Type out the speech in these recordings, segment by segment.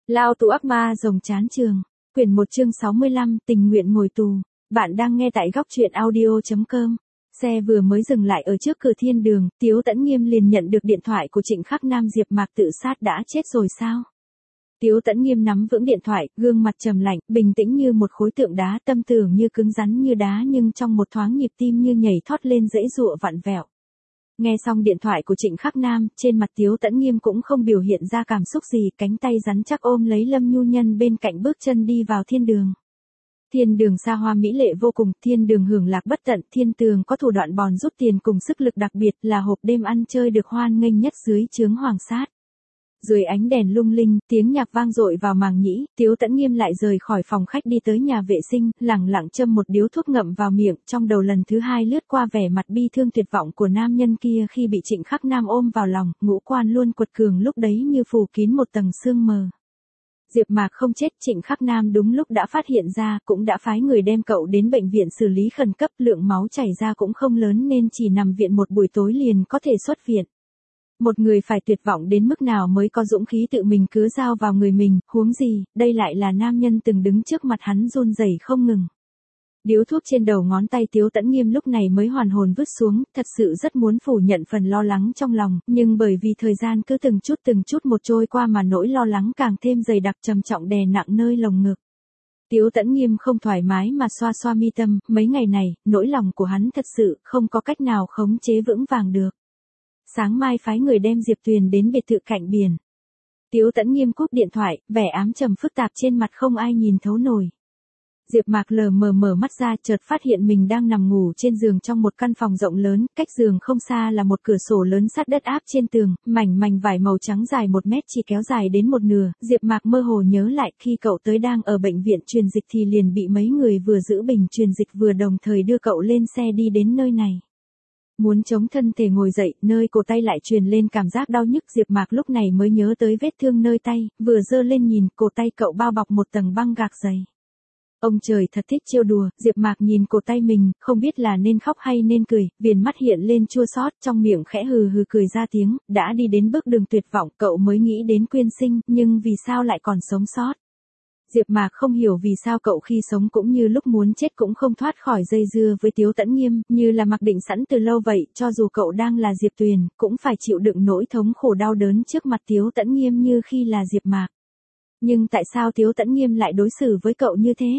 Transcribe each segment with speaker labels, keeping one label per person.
Speaker 1: Lao tù ác ma rồng chán trường. Quyển 1 chương 65, tình nguyện ngồi tù. Bạn đang nghe tại góc truyện audio.com. Xe vừa mới dừng lại ở trước cửa thiên đường, Tiếu Tấn Nghiêm liền nhận được điện thoại của Trịnh Khắc Nam. Diệp Mạc tự sát đã chết rồi sao? Tiếu Tấn Nghiêm nắm vững điện thoại, gương mặt trầm lạnh, bình tĩnh như một khối tượng đá, tâm tưởng như cứng rắn như đá, nhưng trong một thoáng nhịp tim như nhảy thoát lên giãy giụa vặn vẹo. Nghe xong điện thoại của Trịnh Khắc Nam, trên mặt Tiếu Tấn Nghiêm cũng không biểu hiện ra cảm xúc gì, cánh tay rắn chắc ôm lấy Lâm Nhu Nhân bên cạnh, bước chân đi vào thiên đường. Thiên đường xa hoa mỹ lệ vô cùng, thiên đường hưởng lạc bất tận, thiên tường có thủ đoạn bòn rút tiền cùng sức lực đặc biệt, là hộp đêm ăn chơi được hoan nghênh nhất dưới chướng hoàng sát. Dưới ánh đèn lung linh, tiếng nhạc vang dội vào màng nhĩ, Tiếu Tấn Nghiêm lại rời khỏi phòng khách đi tới nhà vệ sinh, lẳng lặng châm một điếu thuốc ngậm vào miệng, trong đầu lần thứ hai lướt qua vẻ mặt bi thương tuyệt vọng của nam nhân kia khi bị Trịnh Khắc Nam ôm vào lòng, ngũ quan luôn quật cường lúc đấy như phủ kín một tầng sương mờ. Diệp Mạc không chết, Trịnh Khắc Nam đúng lúc đã phát hiện ra, cũng đã phái người đem cậu đến bệnh viện xử lý khẩn cấp, lượng máu chảy ra cũng không lớn nên chỉ nằm viện một buổi tối liền có thể xuất viện. Một người phải tuyệt vọng đến mức nào mới có dũng khí tự mình cứa dao vào người mình, huống gì, đây lại là nam nhân từng đứng trước mặt hắn run rẩy không ngừng. Điếu thuốc trên đầu ngón tay Tiếu Tấn Nghiêm lúc này mới hoàn hồn vứt xuống, thật sự rất muốn phủ nhận phần lo lắng trong lòng, nhưng bởi vì thời gian cứ từng chút một trôi qua mà nỗi lo lắng càng thêm dày đặc trầm trọng đè nặng nơi lồng ngực. Tiếu Tấn Nghiêm không thoải mái mà xoa xoa mi tâm, mấy ngày này, nỗi lòng của hắn thật sự không có cách nào khống chế vững vàng được. Sáng mai phái người đem Diệp Tuyền đến biệt thự cạnh biển. Tiếu Tấn Nghiêm cúp điện thoại, vẻ ám trầm phức tạp trên mặt không ai nhìn thấu nổi. Diệp Mạc lờ mờ mở mắt ra, chợt phát hiện mình đang nằm ngủ trên giường trong một căn phòng rộng lớn, cách giường không xa là một cửa sổ lớn sát đất áp trên tường, mảnh vải màu trắng dài 1 mét chỉ kéo dài đến một nửa. Diệp Mạc mơ hồ nhớ lại khi cậu tới đang ở bệnh viện truyền dịch thì liền bị mấy người vừa giữ bình truyền dịch vừa đồng thời đưa cậu lên xe đi đến nơi này. Muốn chống thân thể ngồi dậy, nơi cổ tay lại truyền lên cảm giác đau nhức. Diệp Mạc lúc này mới nhớ tới vết thương nơi tay, vừa giơ lên nhìn, cổ tay cậu bao bọc một tầng băng gạc dày. Ông trời thật thích trêu đùa, Diệp Mạc nhìn cổ tay mình, không biết là nên khóc hay nên cười, viền mắt hiện lên chua xót, trong miệng khẽ hừ hừ cười ra tiếng, đã đi đến bước đường tuyệt vọng, cậu mới nghĩ đến quyên sinh, nhưng vì sao lại còn sống sót? Diệp Mạc không hiểu vì sao cậu khi sống cũng như lúc muốn chết cũng không thoát khỏi dây dưa với Tiếu Tấn Nghiêm, như là mặc định sẵn từ lâu vậy, cho dù cậu đang là Diệp Tuyền, cũng phải chịu đựng nỗi thống khổ đau đớn trước mặt Tiếu Tấn Nghiêm như khi là Diệp Mạc. Nhưng tại sao Tiếu Tấn Nghiêm lại đối xử với cậu như thế?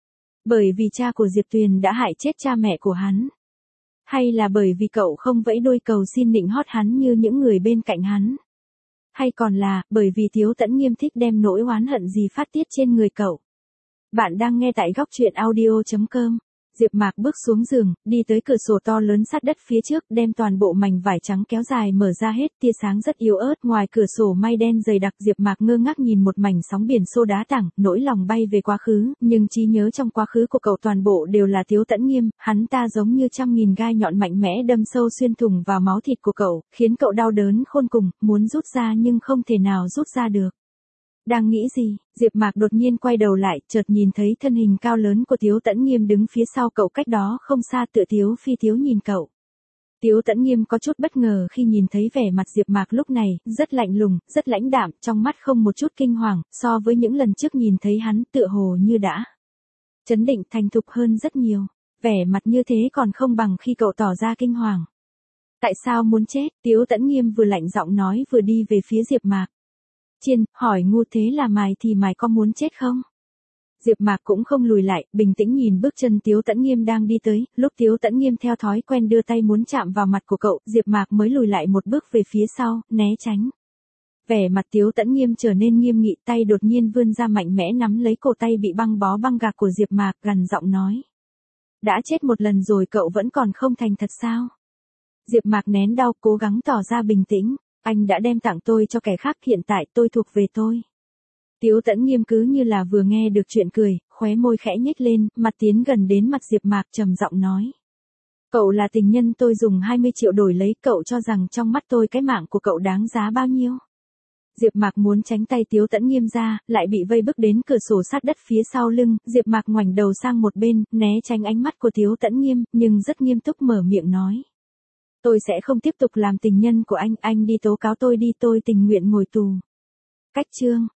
Speaker 1: Bởi vì cha của Diệp Tuyền đã hại chết cha mẹ của hắn? Hay là bởi vì cậu không vẫy đuôi cầu xin nịnh hót hắn như những người bên cạnh hắn? Hay còn là, bởi vì Tiếu Tấn Nghiêm thích đem nỗi oán hận gì phát tiết trên người cậu? Bạn đang nghe tại góc truyện audio.com. Diệp Mạc bước xuống giường, đi tới cửa sổ to lớn sát đất phía trước, đem toàn bộ mảnh vải trắng kéo dài mở ra hết, tia sáng rất yếu ớt, ngoài cửa sổ mây đen dày đặc. Diệp Mạc ngơ ngác nhìn một mảnh sóng biển xô đá tảng, nỗi lòng bay về quá khứ, nhưng trí nhớ trong quá khứ của cậu toàn bộ đều là Tiếu Tấn Nghiêm, hắn ta giống như trăm nghìn gai nhọn mạnh mẽ đâm sâu xuyên thủng vào máu thịt của cậu, khiến cậu đau đớn khôn cùng, muốn rút ra nhưng không thể nào rút ra được. Đang nghĩ gì, Diệp Mạc đột nhiên quay đầu lại, chợt nhìn thấy thân hình cao lớn của Tiếu Tấn Nghiêm đứng phía sau cậu cách đó không xa, tựa Tiếu Phi Tiếu nhìn cậu. Tiếu Tấn Nghiêm có chút bất ngờ khi nhìn thấy vẻ mặt Diệp Mạc lúc này, rất lạnh lùng, rất lãnh đạm, trong mắt không một chút kinh hoàng, so với những lần trước nhìn thấy hắn, tựa hồ như đã trấn định thành thục hơn rất nhiều. Vẻ mặt như thế còn không bằng khi cậu tỏ ra kinh hoàng. Tại sao muốn chết? Tiếu Tấn Nghiêm vừa lạnh giọng nói vừa đi về phía Diệp Mạc. Chiên, hỏi ngu thế là mày thì mày có muốn chết không? Diệp Mạc cũng không lùi lại, bình tĩnh nhìn bước chân Tiếu Tấn Nghiêm đang đi tới, lúc Tiếu Tấn Nghiêm theo thói quen đưa tay muốn chạm vào mặt của cậu, Diệp Mạc mới lùi lại một bước về phía sau, né tránh. Vẻ mặt Tiếu Tấn Nghiêm trở nên nghiêm nghị, tay đột nhiên vươn ra mạnh mẽ nắm lấy cổ tay bị băng bó băng gạc của Diệp Mạc, gằn giọng nói: "Đã chết một lần rồi cậu vẫn còn không thành thật sao?" Diệp Mạc nén đau, cố gắng tỏ ra bình tĩnh. Anh đã đem tặng tôi cho kẻ khác, hiện tại tôi thuộc về tôi. Tiếu Tấn Nghiêm cứ như là vừa nghe được chuyện cười, khóe môi khẽ nhếch lên, mặt tiến gần đến mặt Diệp Mạc trầm giọng nói: "Cậu là tình nhân tôi dùng 20 triệu đổi lấy, cậu cho rằng trong mắt tôi cái mạng của cậu đáng giá bao nhiêu?" Diệp Mạc muốn tránh tay Tiếu Tấn Nghiêm ra, lại bị vây bức đến cửa sổ sát đất phía sau lưng, Diệp Mạc ngoảnh đầu sang một bên, né tránh ánh mắt của Tiếu Tấn Nghiêm, nhưng rất nghiêm túc mở miệng nói: "Tôi sẽ không tiếp tục làm tình nhân của anh đi tố cáo tôi đi, tôi tình nguyện ngồi tù." Cách chương